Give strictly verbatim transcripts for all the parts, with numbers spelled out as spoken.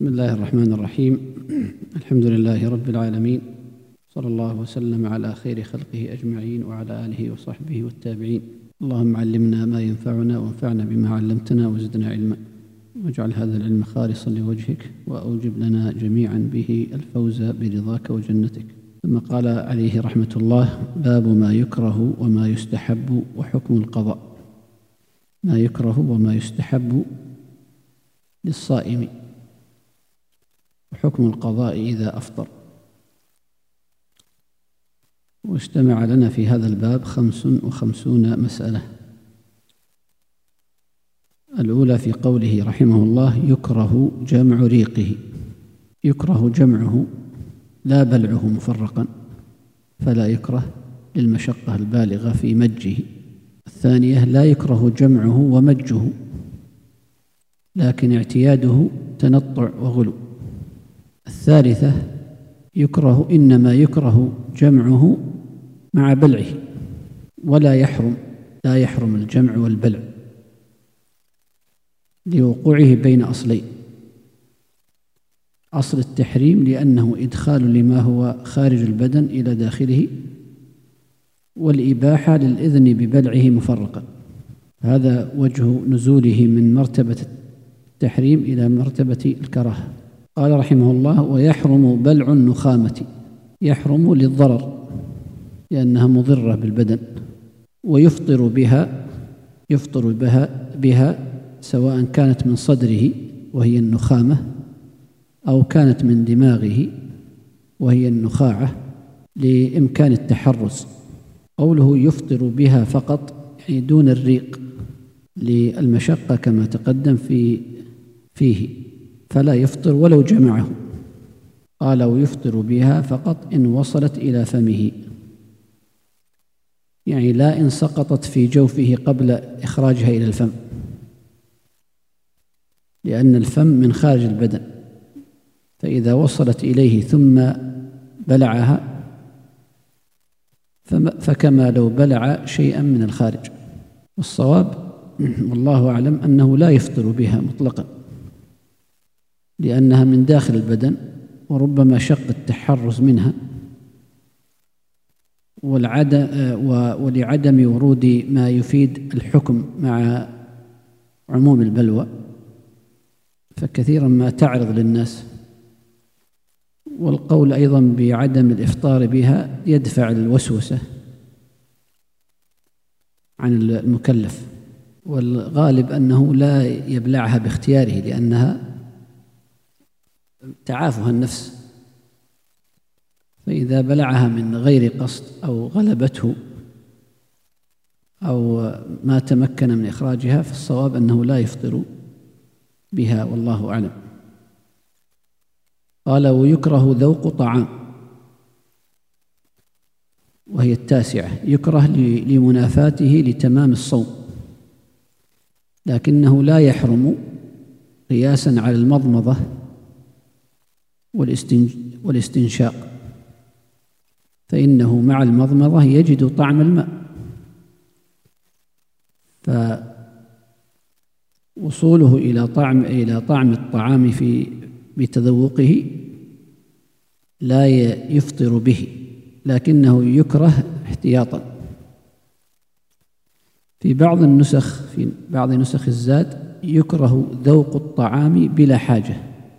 بسم الله الرحمن الرحيم. الحمد لله رب العالمين، صلى الله وسلم على خير خلقه أجمعين وعلى آله وصحبه والتابعين. اللهم علمنا ما ينفعنا وانفعنا بما علمتنا وزدنا علما، واجعل هذا العلم خالصا لوجهك، وأوجب لنا جميعا به الفوز برضاك وجنتك. ثم قال عليه رحمة الله: باب ما يكره وما يستحب وحكم القضاء. ما يكره وما يستحب للصائم، وحكم القضاء إذا أفطر. واجتمع لنا في هذا الباب خمس وخمسون مسألة. الأولى في قوله رحمه الله: يكره جمع ريقه. يكره جمعه لا بلعه مفرقا، فلا يكره للمشقة البالغة في مجه. الثانية: لا يكره جمعه ومجه، لكن اعتياده تنطع وغلو. الثالثة: يكره إنما يكره جمعه مع بلعه، ولا يحرم لا يحرم الجمع والبلع لوقوعه بين أصلين: أصل التحريم لأنه إدخال لما هو خارج البدن إلى داخله، والإباحة للإذن ببلعه مفرقا. هذا وجه نزوله من مرتبة التحريم إلى مرتبة الكراهة. قال رحمه الله: ويحرم بلع النخامة. يحرم للضرر لأنها مضرة بالبدن، ويفطر بها يفطر بها بها سواء كانت من صدره وهي النخامة، أو كانت من دماغه وهي النخاعة، لإمكان التحرز. قوله يفطر بها فقط يعني دون الريق للمشقة كما تقدم في فيه، فلا يفطر ولو جمعه. قال: ويفطر بها فقط إن وصلت إلى فمه، يعني لا إن سقطت في جوفه قبل إخراجها إلى الفم، لأن الفم من خارج البدن، فإذا وصلت إليه ثم بلعها فكما لو بلع شيئا من الخارج. والصواب والله أعلم أنه لا يفطر بها مطلقا، لأنها من داخل البدن، وربما شق التحرز منها، ولعدم ورود ما يفيد الحكم مع عموم البلوى، فكثيرا ما تعرض للناس. والقول أيضا بعدم الإفطار بها يدفع الوسوسة عن المكلف، والغالب أنه لا يبلعها باختياره، لأنها تعافها النفس، فإذا بلعها من غير قصد أو غلبته أو ما تمكن من إخراجها، فالصواب أنه لا يفطر بها، والله أعلم. قال: ويكره ذوق طعام، وهي التاسعة. يكره لمنافاته لتمام الصوم، لكنه لا يحرم قياسا على المضمضة والاستنشاق، فإنه مع المضمضة يجد طعم الماء، فوصوله إلى طعم إلى طعم الطعام في بتذوقه لا يفطر به، لكنه يكره احتياطا. في بعض النسخ في بعض نسخ الزاد: يكره ذوق الطعام بلا حاجة،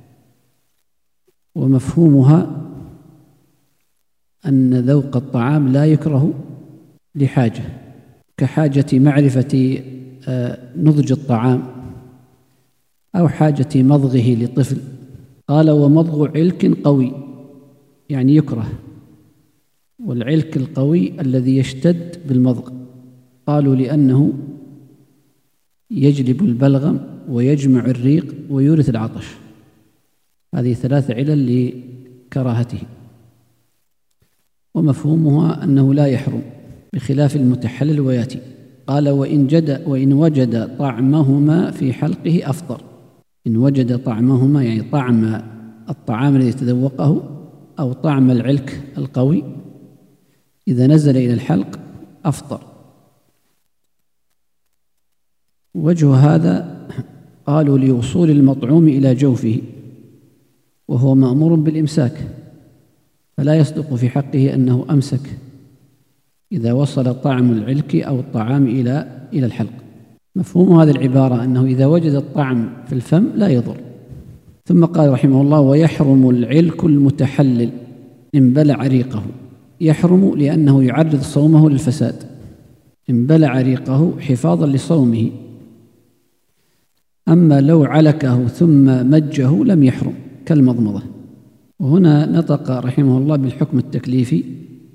ومفهومها أن ذوق الطعام لا يكره لحاجة، كحاجة معرفة نضج الطعام أو حاجة مضغه لطفل. قال: ومضغ علك قوي، يعني يكره، والعلك القوي الذي يشتد بالمضغ. قالوا لأنه يجلب البلغم ويجمع الريق ويورث العطش. هذه ثلاث علل لكراهته، ومفهومها أنه لا يحرم، بخلاف المتحلل وياتي. قال: وإن, جد وإن وجد طعمهما في حلقه أفطر. إن وجد طعمهما يعني طعم الطعام الذي تذوقه أو طعم العلك القوي، إذا نزل إلى الحلق أفطر. وجه هذا قالوا لوصول المطعوم إلى جوفه، وهو مأمور بالإمساك، فلا يصدق في حقه أنه أمسك إذا وصل طعم العلك أو الطعام إلى إلى الحلق. مفهوم هذه العبارة أنه إذا وجد الطعم في الفم لا يضر. ثم قال رحمه الله: ويحرم العلك المتحلل إن بلع ريقه. يحرم لأنه يعرض صومه للفساد. إن بلع ريقه حفاظا لصومه. أما لو علكه ثم مجه لم يحرم كالمضمضة. وهنا نطق رحمه الله بالحكم التكليفي،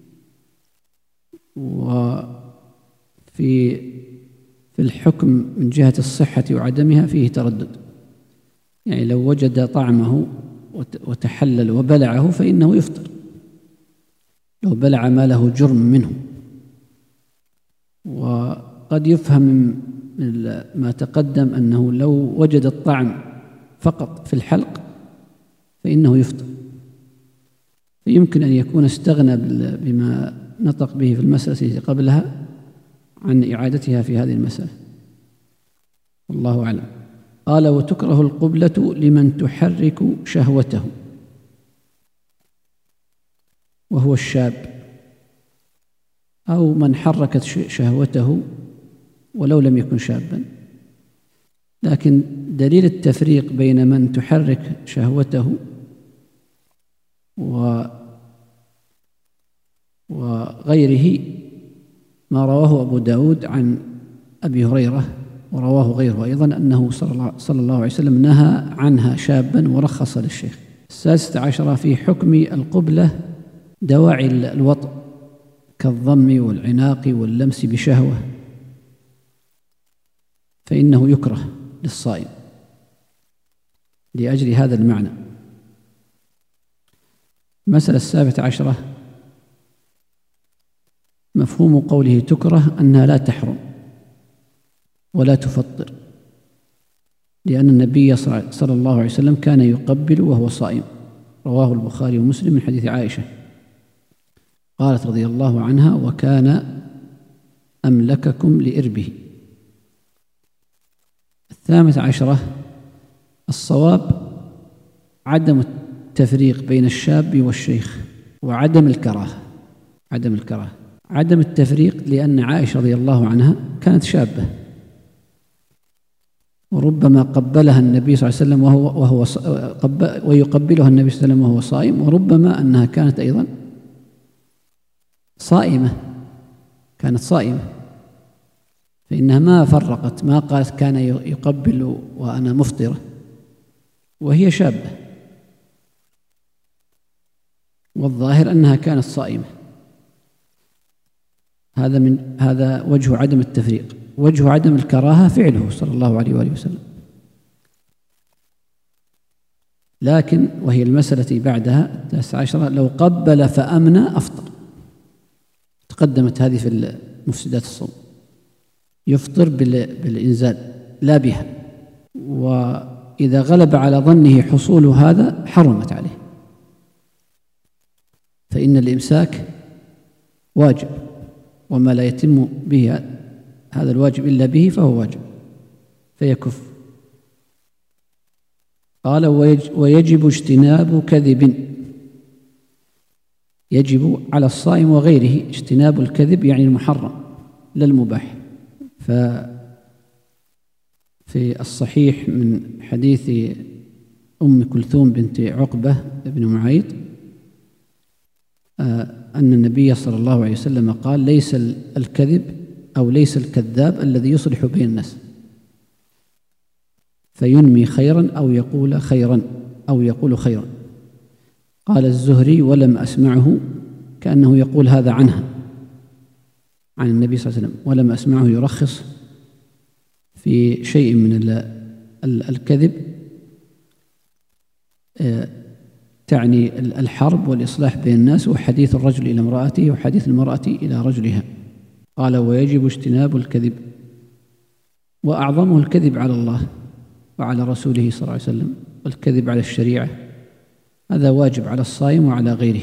وفي في الحكم من جهة الصحة وعدمها فيه تردد. يعني لو وجد طعمه وتحلل وبلعه فإنه يفطر لو بلع ما له جرم منه. وقد يفهم من ما تقدم أنه لو وجد الطعم فقط في الحلق فإنه يفطر، فيمكن أن يكون استغنى بما نطق به في المسألة التي قبلها عن إعادتها في هذه المسألة، والله أعلم. قال: وتكره القبلة لمن تحرك شهوته وهو الشاب، أو من حركت شهوته ولو لم يكن شابا. لكن دليل التفريق بين من تحرك شهوته و وغيره ما رواه أبو داود عن أبي هريرة، ورواه غيره أيضا، أنه صلى الله عليه وسلم نهى عنها شابا ورخص للشيخ. السادسة عشرة في حكم القبلة دواعي الوطء كالضم والعناق واللمس بشهوة، فإنه يكره للصائم لأجل هذا المعنى. المسألة السابعة عشرة مفهوم قوله تكره أنها لا تحرم ولا تفطر، لأن النبي صلى الله عليه وسلم كان يقبل وهو صائم، رواه البخاري ومسلم من حديث عائشة قالت رضي الله عنها: وكان أملككم لإربه. الثامنة عشرة الصواب عدم التفريق بين الشاب والشيخ وعدم الكراهة. عدم الكراهة عدم التفريق لأن عائشة رضي الله عنها كانت شابة، وربما قبلها النبي صلى الله عليه وسلم وهو, وهو ويقبلها النبي صلى الله عليه وسلم وهو صائم، وربما أنها كانت أيضا صائمة كانت صائمة فإنها ما فرقت، ما قالت كان يقبل وأنا مفطرة وهي شابة، والظاهر أنها كانت صائمة. هذا من هذا وجه عدم التفريق. وجه عدم الكراهة فعله صلى الله عليه وآله وسلم. لكن وهي المسألة بعدها التاسعة عشرة لو قبل فأمنى أفطر. تقدمت هذه في مفسدات الصوم، يفطر بالإنزال لا بها، وإذا غلب على ظنه حصول هذا حرمت عليه، فإن الإمساك واجب، وما لا يتم به هذا الواجب إلا به فهو واجب فيكف. قال: ويجب اجتناب كذب. يجب على الصائم وغيره اجتناب الكذب، يعني المحرم لا المباح. ففي الصحيح من حديث أم كلثوم بنت عقبة بن معيط أن النبي صلى الله عليه وسلم قال: ليس الكذب أو ليس الكذاب الذي يصلح بين الناس فينمي خيرا أو يقول خيرا أو يقول خيرا. قال الزهري: ولم أسمعه، كأنه يقول هذا عنها عن النبي صلى الله عليه وسلم، ولم أسمعه يرخص في شيء من الكذب تعني الحرب والإصلاح بين الناس، وحديث الرجل إلى امرأته وحديث المرأة إلى رجلها. قال: ويجب اجتناب الكذب، وأعظمه الكذب على الله وعلى رسوله صلى الله عليه وسلم، والكذب على الشريعة، هذا واجب على الصائم وعلى غيره.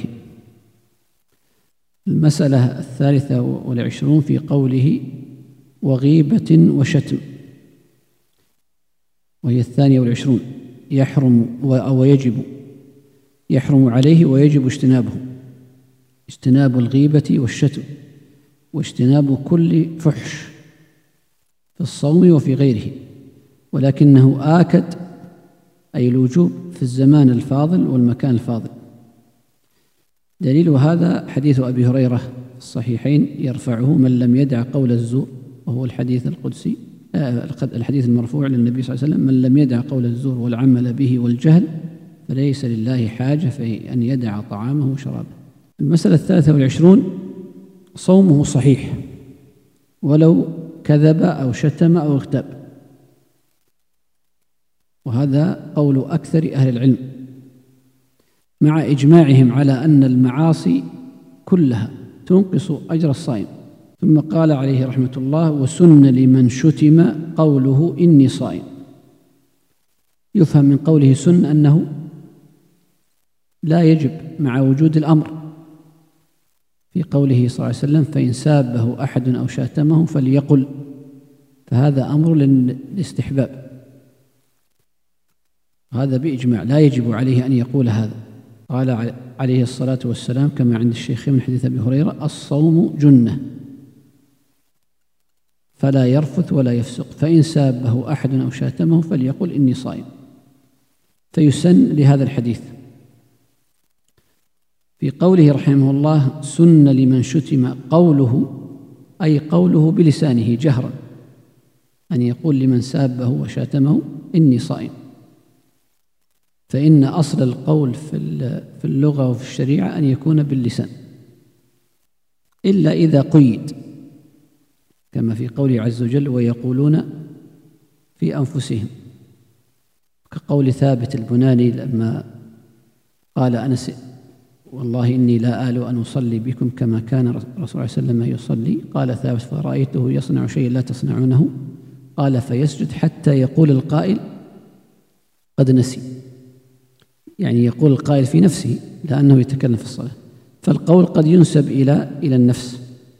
المسألة الثالثة والعشرون في قوله: وغيبة وشتم، وهي الثانية والعشرون. يحرم ويجب يحرم عليه ويجب اجتنابه، اجتناب الغيبة والشتم واجتناب كل فحش في الصوم وفي غيره، ولكنه آكد أي الوجوب في الزمان الفاضل والمكان الفاضل. دليل هذا حديث أبي هريرة في الصحيحين يرفعه: من لم يدع قول الزور، وهو الحديث القدسي الحديث المرفوع للنبي صلى الله عليه وسلم: من لم يدع قول الزور والعمل به والجهل فليس لله حاجة في أن يدع طعامه وشرابه. المسألة الثالثة والعشرون: صومه صحيح ولو كذب أو شتم أو اغتاب، وهذا قول أكثر أهل العلم مع إجماعهم على أن المعاصي كلها تنقص أجر الصائم. ثم قال عليه رحمة الله: وسن لمن شتم قوله إني صائم. يفهم من قوله سن أنه لا يجب مع وجود الأمر في قوله صلى الله عليه وسلم: فإن سابه أحد أو شاتمه فليقل، فهذا أمر للاستحباب، هذا بإجماع لا يجب عليه أن يقول هذا. قال عليه الصلاة والسلام كما عند الشيخ من حديث أبي هريرة: الصوم جنة فلا يرفث ولا يفسق، فإن سابه أحد أو شاتمه فليقل إني صائم. فيسن لهذا الحديث. في قوله رحمه الله: سن لمن شتم قوله، أي قوله بلسانه جهرا، أن يقول لمن سابه وشاتمه إني صائم، فإن أصل القول في اللغة وفي الشريعة أن يكون باللسان، إلا إذا قيد كما في قوله عز وجل: ويقولون في أنفسهم، كقول ثابت البناني لما قال أنس: والله إني لا آل أن أصلي بكم كما كان الرسول صلى الله عليه وسلم يصلي. قال ثابت: فرأيته يصنع شيئا لا تصنعونه. قال: فيسجد حتى يقول القائل قد نسي، يعني يقول القائل في نفسه لأنه يتكلم في الصلاة، فالقول قد ينسب إلى إلى النفس.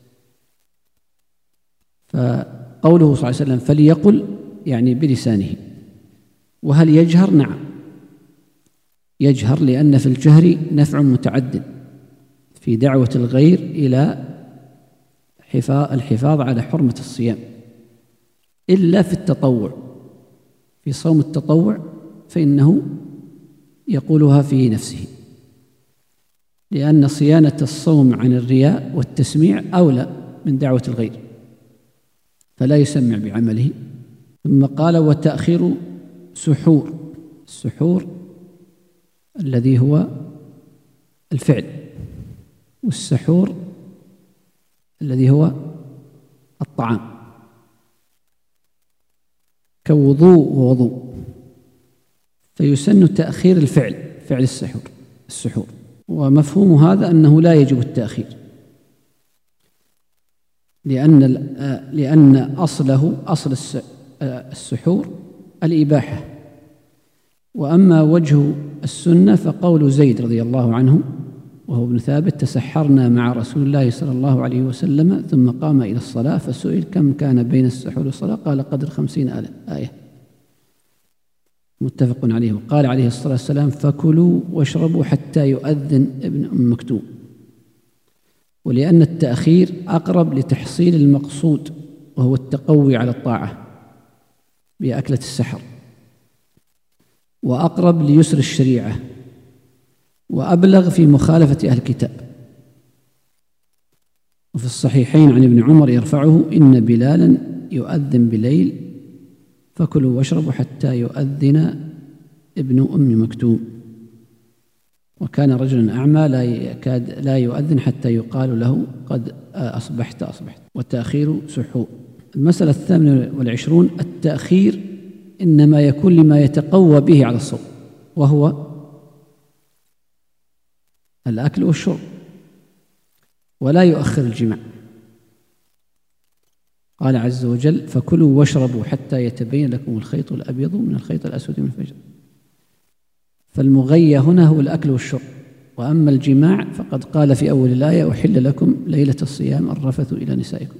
فقوله صلى الله عليه وسلم فليقل يعني بلسانه. وهل يجهر؟ نعم يجهر، لأن في الجهر نفع متعد في دعوة الغير إلى الحفاظ على حرمة الصيام، إلا في التطوع. في صوم التطوع فإنه يقولها في نفسه، لأن صيانة الصوم عن الرياء والتسميع أولى من دعوة الغير، فلا يسمع بعمله. ثم قال: وتأخير سحور، السحور الذي هو الفعل، والسحور الذي هو الطعام، كوضوء ووضوء، فيسن تأخير الفعل، فعل السحور السحور ومفهوم هذا أنه لا يجب التأخير، لأن لأن أصله أصل السحور الإباحة. وأما وجه السنة فقول زيد رضي الله عنه وهو ابن ثابت: تسحرنا مع رسول الله صلى الله عليه وسلم ثم قام إلى الصلاة فسئل كم كان بين السحور والصلاة، قال: قدر خمسين آية، متفق عليه. وقال عليه الصلاة والسلام: فكلوا واشربوا حتى يؤذن ابن أم مكتوم. ولأن التأخير أقرب لتحصيل المقصود وهو التقوي على الطاعة بأكلة السحر، وأقرب ليسر الشريعة، وأبلغ في مخالفة أهل الكتاب. وفي الصحيحين عن ابن عمر يرفعه: إن بلالا يؤذن بليل فكلوا واشربوا حتى يؤذن ابن أم مكتوم. وكان رجلا أعمى لا يكاد لا يؤذن حتى يقال له قد أصبحت أصبحت. والتأخير سحور. المسألة الثامنة والعشرون: التأخير إنما يكون لما يتقوى به على الصوم، وهو الأكل والشرب، ولا يؤخر الجماع. قال عز وجل: فكلوا واشربوا حتى يتبين لكم الخيط الأبيض من الخيط الأسود من الفجر. فالمغيى هنا هو الأكل والشرب. وأما الجماع فقد قال في أول الآية: أحل لكم ليلة الصيام الرفث إلى نسائكم.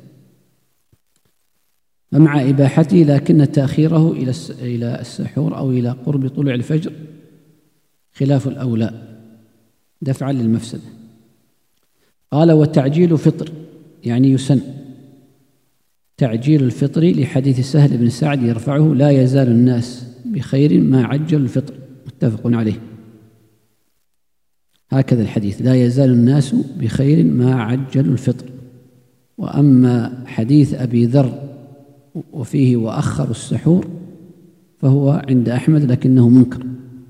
فمع إباحته لكن تأخيره إلى السحور أو إلى قرب طلوع الفجر خلاف الأولى، دفعا للمفسدة. قال وتعجيل فطر يعني يسن تعجيل الفطر لحديث سهل بن سعد يرفعه لا يزال الناس بخير ما عجل الفطر، متفق عليه. هكذا الحديث لا يزال الناس بخير ما عجلوا الفطر. وأما حديث أبي ذر وفيه وأخروا السحور فهو عند أحمد لكنه منكر،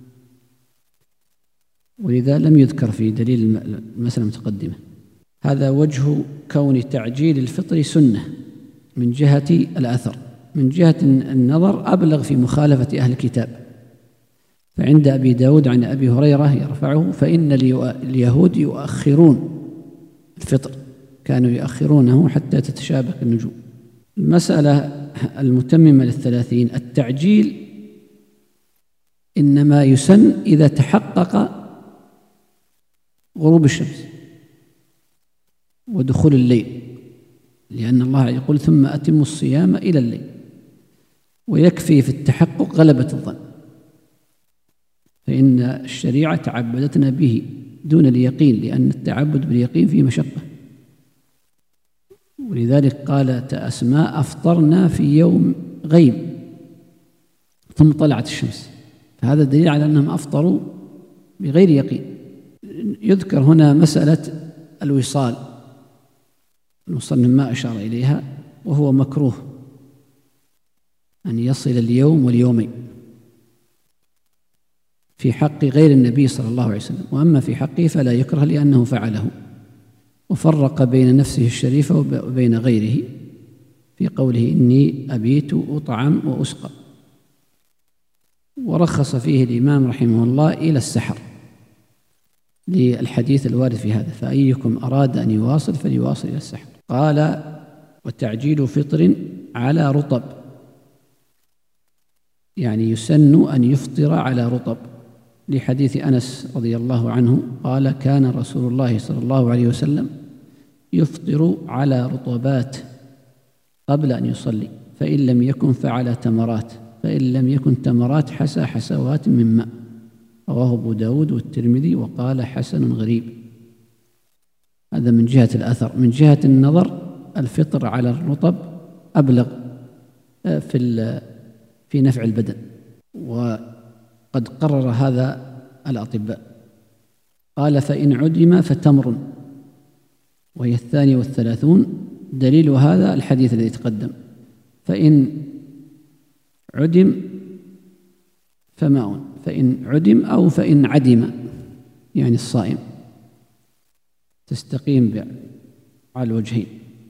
ولذا لم يذكر في دليل المسألة المتقدمة. هذا وجه كون تعجيل الفطر سنة من جهة الأثر. من جهة النظر أبلغ في مخالفة أهل الكتاب، فعند أبي داود عن أبي هريرة يرفعه فإن اليهود يؤخرون الفطر، كانوا يؤخرونه حتى تتشابك النجوم. المسألة المتممة للثلاثين التعجيل إنما يسن إذا تحقق غروب الشمس ودخول الليل، لأن الله يقول ثم أتموا الصيام إلى الليل، ويكفي في التحقق غلبة الظن، فإن الشريعة تعبدتنا به دون اليقين، لأن التعبد باليقين فيه مشقة. ولذلك قالت أسماء أفطرنا في يوم غيم ثم طلعت الشمس، فهذا دليل على أنهم أفطروا بغير يقين. يذكر هنا مسألة الوصال، المصنف ما أشار إليها، وهو مكروه أن يصل اليوم واليومين في حق غير النبي صلى الله عليه وسلم، وأما في حقه فلا يكره لأنه فعله، وفرق بين نفسه الشريفة وبين غيره في قوله إني أبيت أطعم وأسقى. ورخص فيه الإمام رحمه الله إلى السحر للحديث الوارد في هذا، فأيكم أراد أن يواصل فليواصل إلى السحر. قال وتعجيل فطر على رطب، يعني يسن أن يفطر على رطب، لحديث أنس رضي الله عنه قال كان رسول الله صلى الله عليه وسلم يفطر على رطبات قبل أن يصلي، فإن لم يكن فعلى تمرات، فإن لم يكن تمرات حسى حسوات من ماء. رواه أبو داود والترمذي وقال حسن غريب. هذا من جهة الأثر. من جهة النظر الفطر على الرطب أبلغ في في نفع البدن، وقد قرر هذا الأطباء. قال فإن عدم فتمر، وهي الثانية والثلاثون، دليل هذا الحديث الذي تقدم، فإن عدم فماء، فإن عدم أو فإن عدم يعني الصائم، تستقيم على الوجهين.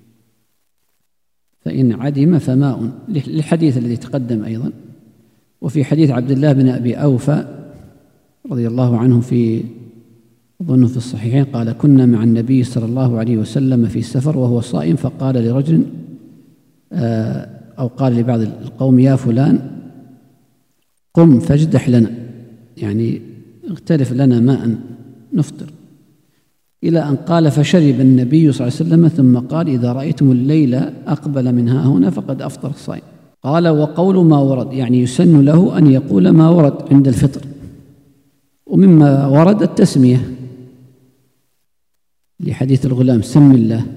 فإن عدم فماء للحديث الذي تقدم أيضا. وفي حديث عبد الله بن أبي أوفى رضي الله عنه في أظن في الصحيحين قال كنا مع النبي صلى الله عليه وسلم في سفر وهو صائم، فقال لرجل أو قال لبعض القوم يا فلان قم فاجدح لنا، يعني اغترف لنا ماء نفطر، إلى أن قال فشرب النبي صلى الله عليه وسلم ثم قال إذا رأيتم الليل أقبل من ها هنا فقد أفطر الصائم. قال وقول ما ورد، يعني يسن له أن يقول ما ورد عند الفطر، ومما ورد التسمية لحديث الغلام سم الله،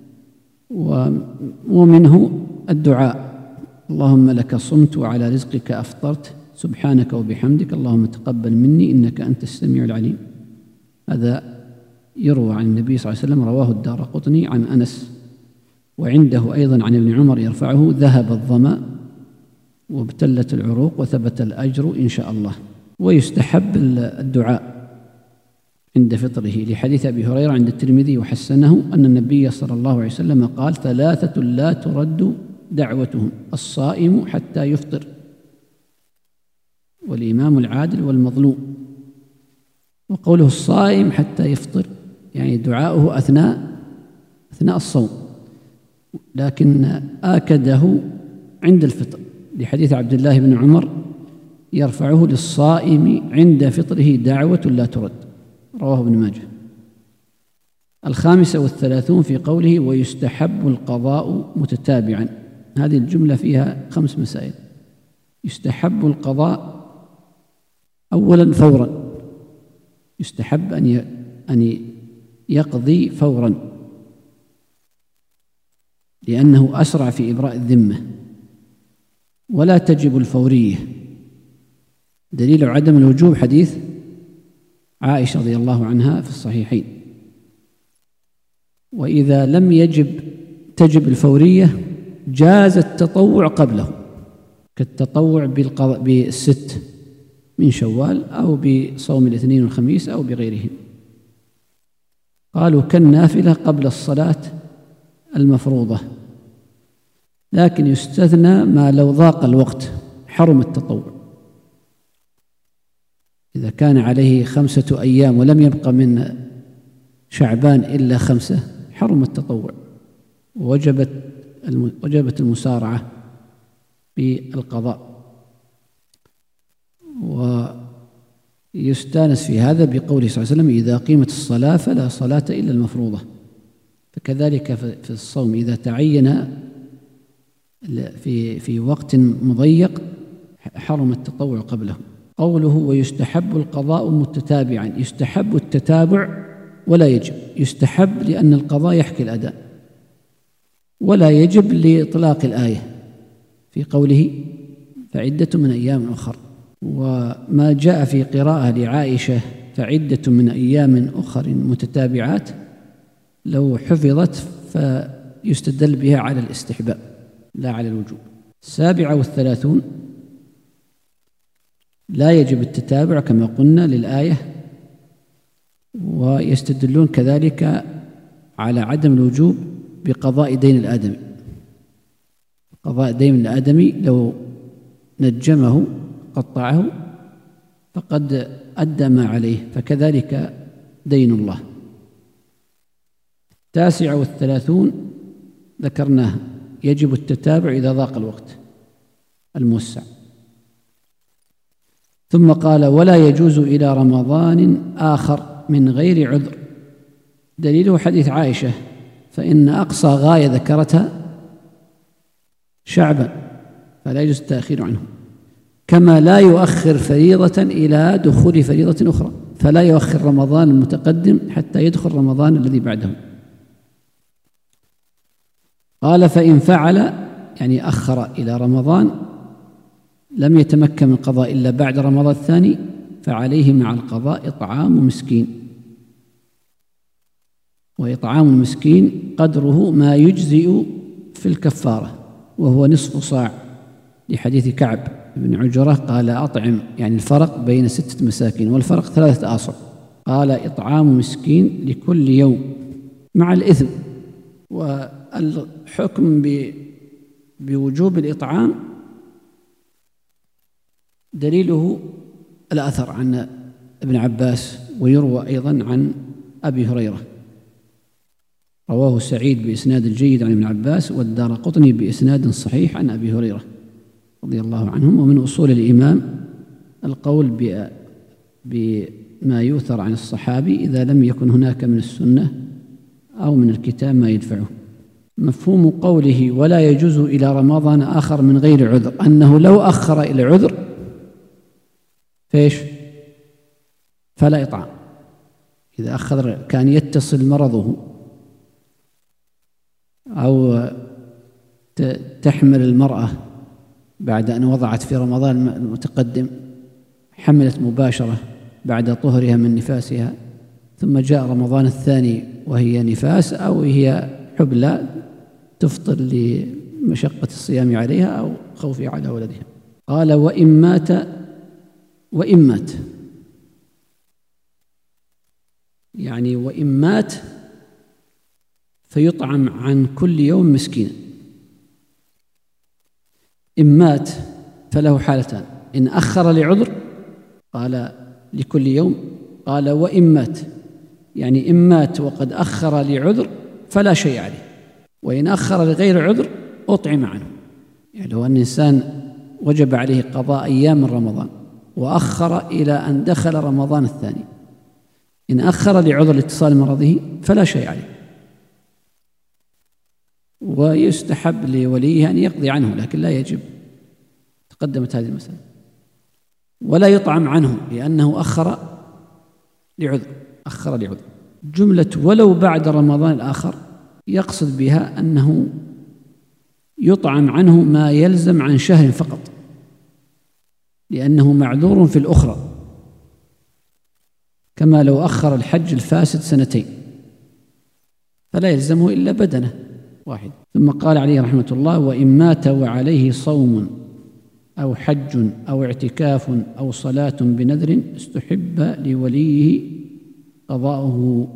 ومنه الدعاء اللهم لك صمت وعلى رزقك أفطرت سبحانك وبحمدك اللهم تقبل مني إنك أنت السميع العليم. هذا يروى عن النبي صلى الله عليه وسلم، رواه الدارقطني عن أنس، وعنده أيضا عن ابن عمر يرفعه ذهب الظمأ وابتلت العروق وثبت الأجر إن شاء الله. ويستحب الدعاء عند فطره لحديث أبي هريرة عند الترمذي وحسنه أن النبي صلى الله عليه وسلم قال ثلاثة لا ترد دعوتهم الصائم حتى يفطر والإمام العادل والمظلوم. وقوله الصائم حتى يفطر يعني دعاؤه أثناء أثناء الصوم، لكن آكده عند الفطر لحديث عبد الله بن عمر يرفعه للصائم عند فطره دعوة لا ترد، رواه ابن ماجه. الخامسة والثلاثون في قوله ويستحب القضاء متتابعا، هذه الجملة فيها خمس مسائل. يستحب القضاء أولا فورا، يستحب أن أن يقضي فورا لأنه أسرع في إبراء الذمة، ولا تجب الفورية. دليل عدم الوجوب حديث عائشة رضي الله عنها في الصحيحين. وإذا لم يجب تجب الفورية جاز التطوع قبله، كالتطوع بالقضاء بالست من شوال أو بصوم الاثنين والخميس أو بغيرهم. قالوا كالنافلة قبل الصلاة المفروضة، لكن يستثنى ما لو ضاق الوقت حرم التطوع. إذا كان عليه خمسة أيام ولم يبق من شعبان إلا خمسة حرم التطوع، ووجبت وجبت المسارعة بالقضاء. ويستانس في هذا بقوله صلى الله عليه وسلم: إذا قيمت الصلاة فلا صلاة إلا المفروضة. فكذلك في الصوم إذا تعين في في وقت مضيق حرم التطوع قبله. قوله: ويستحب القضاء متتابعا، يستحب التتابع ولا يجب. يستحب لأن القضاء يحكي الأداء، ولا يجب لإطلاق الآية في قوله: فعدة من أيام أخر. وما جاء في قراءة لعائشة: فعدة من أيام أخر متتابعات، لو حفظت فيستدل بها على الاستحباب لا على الوجوب. السابعة والثلاثون: لا يجب التتابع كما قلنا للآية، ويستدلون كذلك على عدم الوجوب بقضاء دين الآدمي. قضاء دين الآدمي لو نجمه قطعه فقد أدى ما عليه، فكذلك دين الله. التاسعة والثلاثون ذكرناها: يجب التتابع إذا ضاق الوقت الموسع. ثم قال: ولا يجوز إلى رمضان آخر من غير عذر. دليله حديث عائشة: فإن أقصى غاية ذكرتها شعبا، فلا يجوز التأخير عنه. كما لا يؤخر فريضة إلى دخول فريضة أخرى، فلا يؤخر رمضان المتقدم حتى يدخل رمضان الذي بعده. قال: فإن فعل يعني أخر إلى رمضان لم يتمكن من القضاء إلا بعد رمضان الثاني، فعليه مع القضاء إطعام مسكين. وإطعام المسكين قدره ما يجزئ في الكفارة، وهو نصف صاع، لحديث كعب بن عجرة قال: أطعم، يعني الفرق بين ستة مساكين، والفرق ثلاثة آصع. قال: إطعام مسكين لكل يوم مع الإثم. والحكم بوجوب الإطعام دليله الأثر عن ابن عباس، ويروى أيضا عن أبي هريرة. رواه سعيد بإسناد جيد عن ابن عباس، والدارقطني بإسناد صحيح عن أبي هريرة رضي الله عنهم. ومن أصول الإمام القول بما يؤثر عن الصحابي إذا لم يكن هناك من السنة أو من الكتاب ما يدفعه. مفهوم قوله: ولا يجوز إلى رمضان آخر من غير عذر، أنه لو أخر إلى عذر فإيش؟ فلا إطعام. إذا أخر كان يتصل مرضه أو تحمل المرأة بعد أن وضعت في رمضان المتقدم، حملت مباشرة بعد طهرها من نفاسها، ثم جاء رمضان الثاني وهي نفاس أو هي حبلى تفطر لمشقة الصيام عليها أو خوفها على ولدها. قال: وإن مات وإن مات يعني وإن مات فيطعم عن كل يوم مسكينا. إن مات فله حالتان: إن أخر لعذر قال لكل يوم، قال وإن مات يعني إن مات وقد أخر لعذر فلا شيء عليه، وإن أخر لغير عذر أطعم عنه. يعني لو أن إنسان وجب عليه قضاء أيام من رمضان وأخر إلى أن دخل رمضان الثاني، إن أخر لعذر لاتصال مرضه فلا شيء عليه، ويستحب لوليه أن يقضي عنه، لكن لا يجب. تقدمت هذه المسألة. ولا يطعم عنه لأنه أخر لعذر أخر لعذر جملة ولو بعد رمضان الآخر يقصد بها أنه يطعم عنه ما يلزم عن شهر فقط، لأنه معذور في الأخرى، كما لو أخر الحج الفاسد سنتين فلا يلزمه إلا بدنه واحد. ثم قال عليه رحمة الله: وإن مات وعليه صوم أو حج أو اعتكاف أو صلاة بنذر استحب لوليه قضاؤه.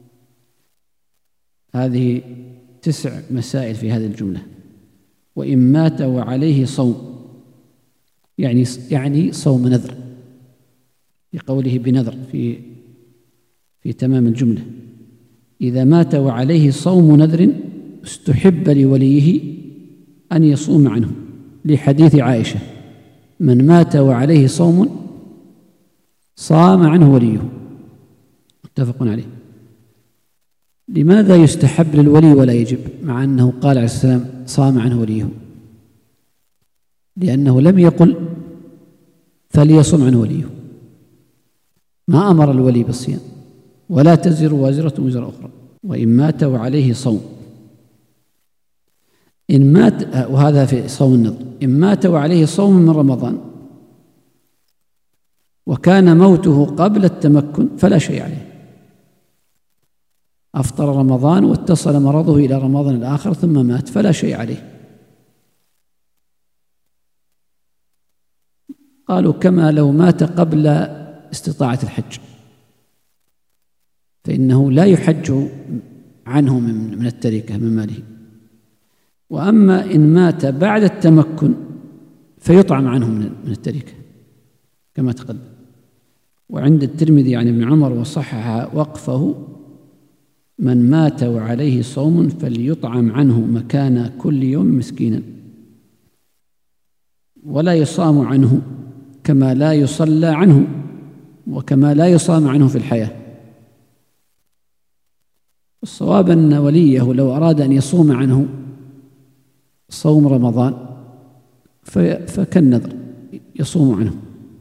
هذه تسع مسائل في هذه الجملة. وإن مات وعليه صوم يعني يعني صوم نذر، لقوله بنذر في في تمام الجملة. إذا مات وعليه صوم نذر استحب لوليه أن يصوم عنه، لحديث عائشة: من مات وعليه صوم صام عنه وليه. متفق عليه. لماذا يستحب للولي ولا يجب، مع أنه قال عليه السلام صام عنه وليه؟ لأنه لم يقل فليصم عنه وليه، ما أمر الولي بالصيام، ولا تزر وازرة وزر أخرى. وإن مات وعليه صوم، إن مات، وهذا في صوم النذر، إن مات وعليه صوم من رمضان وكان موته قبل التمكن فلا شيء عليه، أفطر رمضان واتصل مرضه إلى رمضان الآخر ثم مات فلا شيء عليه. قالوا كما لو مات قبل استطاعة الحج فإنه لا يحج عنه من التركة من ماله. وأما إن مات بعد التمكن فيطعم عنه من التركة كما تقدم. وعند الترمذي عن ابن عمر وصحح وقفه: من مات وعليه صوم فليطعم عنه مكان كل يوم مسكينا، ولا يصام عنه كما لا يصلى عنه وكما لا يصام عنه في الحياة. الصواب أن وليه لو أراد أن يصوم عنه صوم رمضان فكالنذر يصوم عنه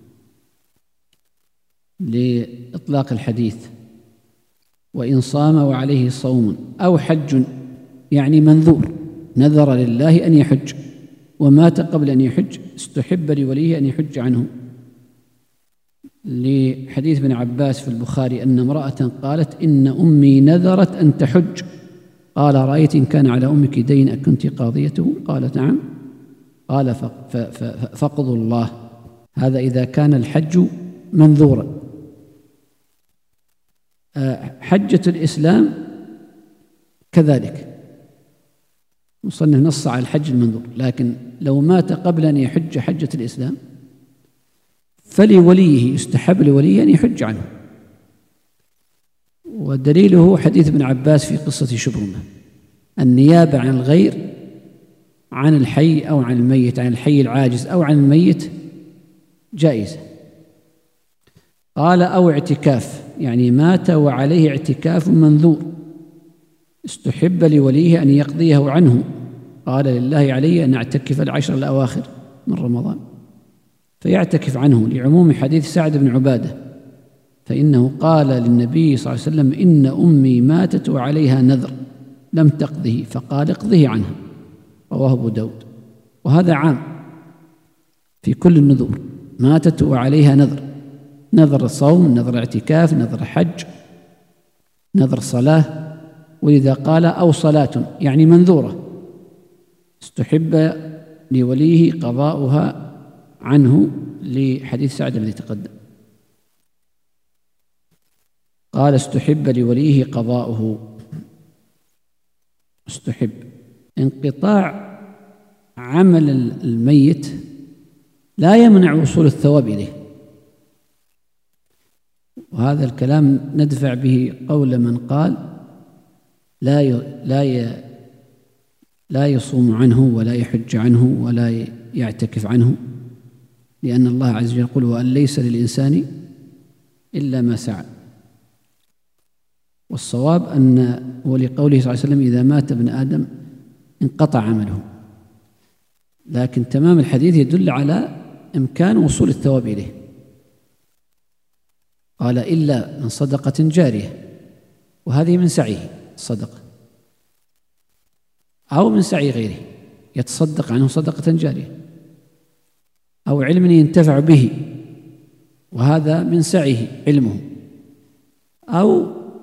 لإطلاق الحديث: وإن صام وعليه صوم أو حج يعني منذور، نذر لله أن يحج ومات قبل أن يحج استحب لوليه أن يحج عنه، لحديث ابن عباس في البخاري أن امرأة قالت: إن أمي نذرت أن تحج، قال: رأيت إن كان على أمك دين أكنت قاضيته؟ قالت: نعم. قال: فقضوا الله. هذا إذا كان الحج منذورا. حجة الإسلام كذلك، مصنف نص على الحج المنذور، لكن لو مات قبل أن يحج حجة الإسلام فلوليه يستحب لوليه أن يحج عنه. ودليله حديث ابن عباس في قصة شبرمة: النيابة عن الغير عن الحي أو عن الميت، عن الحي العاجز أو عن الميت جائزة. قال: أو اعتكاف يعني مات وعليه اعتكاف منذور استحب لوليه أن يقضيه عنه، قال: لله علي أن أعتكف العشر الأواخر من رمضان، فيعتكف عنه، لعموم حديث سعد بن عبادة، فإنه قال للنبي صلى الله عليه وسلم: إن أمي ماتت وعليها نذر لم تقضه، فقال: اقضه عنها. رواه أبو داود. وهذا عام في كل النذور، ماتت وعليها نذر، نذر صوم، نذر اعتكاف، نذر حج، نذر صلاة. ولذا قال: أو صلاة يعني منذورة استحب لوليه قضاؤها عنه، لحديث سعد الذي تقدم. قال: استحب لوليه قضاؤه. استحب انقطاع عمل الميت لا يمنع وصول الثواب إليه، وهذا الكلام ندفع به قول من قال لا ي... لا ي... لا يصوم عنه ولا يحج عنه ولا يعتكف عنه، لأن الله عز وجل يقول: وأن ليس للإنسان إلا ما سعى. والصواب أن ولقوله صلى الله عليه وسلم: إذا مات ابن آدم انقطع عمله، لكن تمام الحديث يدل على إمكان وصول الثواب إليه. قال: إلا من صدقة جارية، وهذه من سعيه الصدقة، أو من سعي غيره يتصدق عنه صدقة جارية، أو علم ينتفع به وهذا من سعيه علمه، أو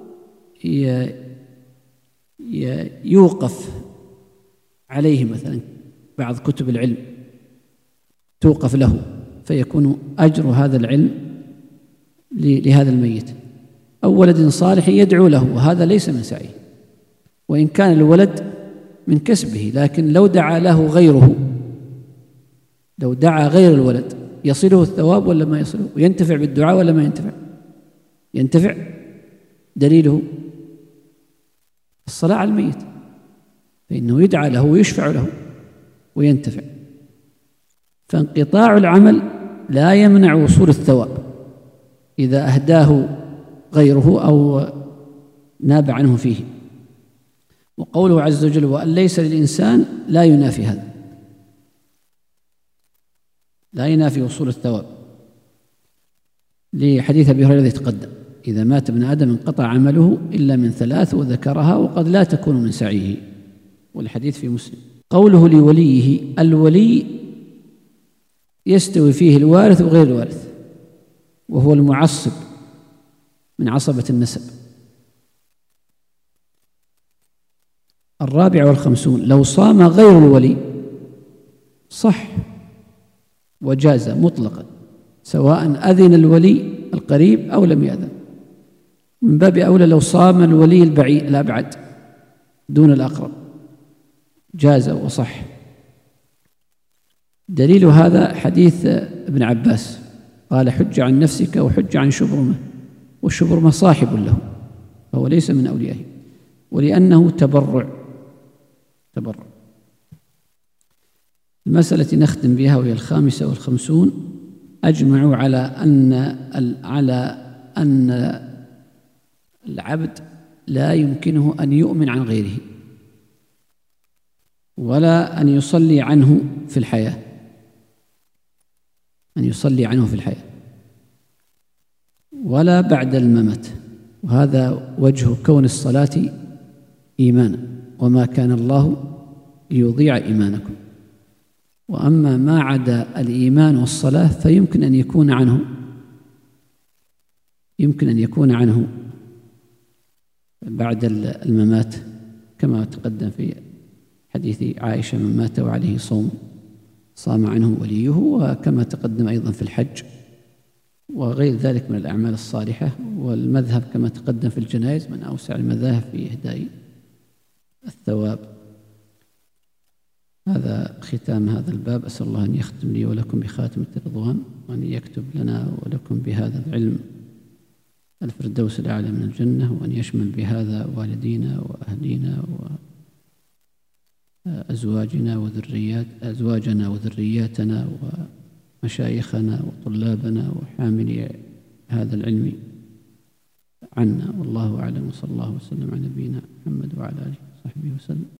يوقف عليه مثلا بعض كتب العلم توقف له فيكون أجر هذا العلم لهذا الميت، أو ولد صالح يدعو له وهذا ليس من سعيه، وإن كان الولد من كسبه، لكن لو دعا له غيره، لو دعا غير الولد يصله الثواب ولا ما يصله؟ وينتفع بالدعاء ولا ما ينتفع؟ ينتفع. دليله الصلاة على الميت، فإنه يدعى له ويشفع له وينتفع. فانقطاع العمل لا يمنع وصول الثواب إذا أهداه غيره أو ناب عنه فيه. وقوله عز وجل وأن ليس للإنسان لا ينافي هذا، لا ينافي وصول الثواب، لحديث أبي هريرة الذي تقدم إذا مات ابن آدم انقطع عمله إلا من ثلاث وذكرها وقد لا تكون من سعيه، والحديث في مسلم. قوله لوليه، الولي يستوي فيه الوارث وغير الوارث، وهو المعصب من عصبة النسب. الرابع والخمسون لو صام غير الولي صح وجاز مطلقا، سواء أذن الولي القريب أو لم يأذن، من باب أولى لو صام الولي البعيد الأبعد دون الأقرب جاز وصح. دليل هذا حديث ابن عباس قال حج عن نفسك وحج عن شبرمة، والشبرمة صاحب له فهو ليس من أوليائه، ولأنه تبرع تبرع. المسألة التي نختم بها وهي الخامسة والخمسون، أجمعوا على أن على أن العبد لا يمكنه أن يؤمن عن غيره، ولا أن يصلي عنه في الحياة، أن يصلي عنه في الحياة ولا بعد الممات. وهذا وجه كون الصلاة إيمانا، وما كان الله ليضيع إيمانكم. وأما ما عدا الإيمان والصلاة فيمكن أن يكون عنه يمكن أن يكون عنه بعد الممات، كما تقدم في حديث عائشة من مات وعليه صوم صام عنه وليه، وكما تقدم أيضا في الحج وغير ذلك من الأعمال الصالحة. والمذهب كما تقدم في الجنائز من أوسع المذاهب في إهداء الثواب. هذا ختام هذا الباب، أسأل الله أن يختم لي ولكم بخاتمة الرضوان، وأن يكتب لنا ولكم بهذا العلم الفردوس الأعلى من الجنة، وأن يشمل بهذا والدينا وأهلينا وأزواجنا وذريات أزواجنا وذرياتنا ومشايخنا وطلابنا وحاملي هذا العلم عنا. والله أعلم، وصلى الله وسلم على نبينا محمد وعلى آله وصحبه وسلم.